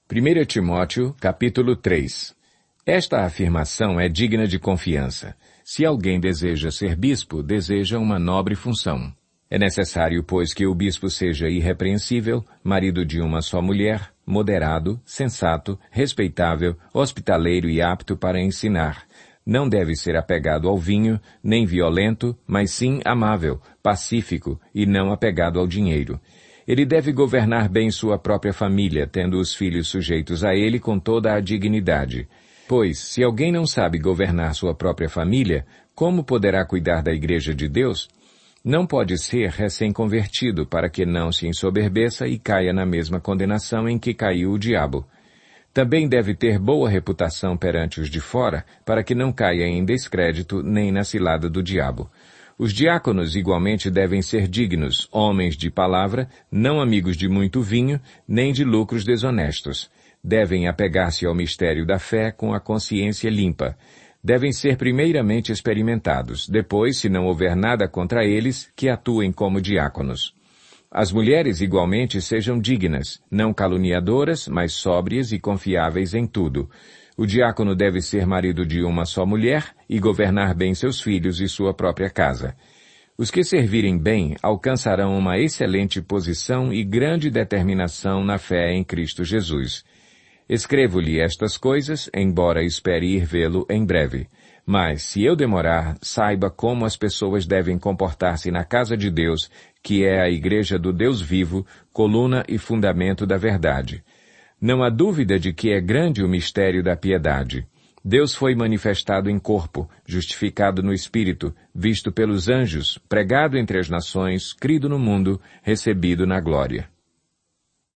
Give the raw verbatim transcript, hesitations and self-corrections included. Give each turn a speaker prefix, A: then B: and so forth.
A: primeiro Timóteo, capítulo três. Esta afirmação é digna de confiança. Se alguém deseja ser bispo, deseja uma nobre função. É necessário, pois, que o bispo seja irrepreensível, marido de uma só mulher, moderado, sensato, respeitável, hospitaleiro e apto para ensinar. Não deve ser apegado ao vinho, nem violento, mas sim amável, pacífico e não apegado ao dinheiro. Ele deve governar bem sua própria família, tendo os filhos sujeitos a ele com toda a dignidade. Pois, se alguém não sabe governar sua própria família, como poderá cuidar da Igreja de Deus? Não pode ser recém-convertido para que não se ensoberbeça e caia na mesma condenação em que caiu o diabo. Também deve ter boa reputação perante os de fora, para que não caia em descrédito nem na cilada do diabo. Os diáconos igualmente devem ser dignos, homens de palavra, não amigos de muito vinho, nem de lucros desonestos. Devem apegar-se ao mistério da fé com a consciência limpa. Devem ser primeiramente experimentados, depois, se não houver nada contra eles, que atuem como diáconos. As mulheres igualmente sejam dignas, não caluniadoras, mas sóbrias e confiáveis em tudo. O diácono deve ser marido de uma só mulher e governar bem seus filhos e sua própria casa. Os que servirem bem alcançarão uma excelente posição e grande determinação na fé em Cristo Jesus. Escrevo-lhe estas coisas, embora espere ir vê-lo em breve. Mas, se eu demorar, saiba como as pessoas devem comportar-se na casa de Deus, que é a igreja do Deus vivo, coluna e fundamento da verdade. Não há dúvida de que é grande o mistério da piedade. Deus foi manifestado em corpo, justificado no Espírito, visto pelos anjos, pregado entre as nações, crido no mundo, recebido na glória.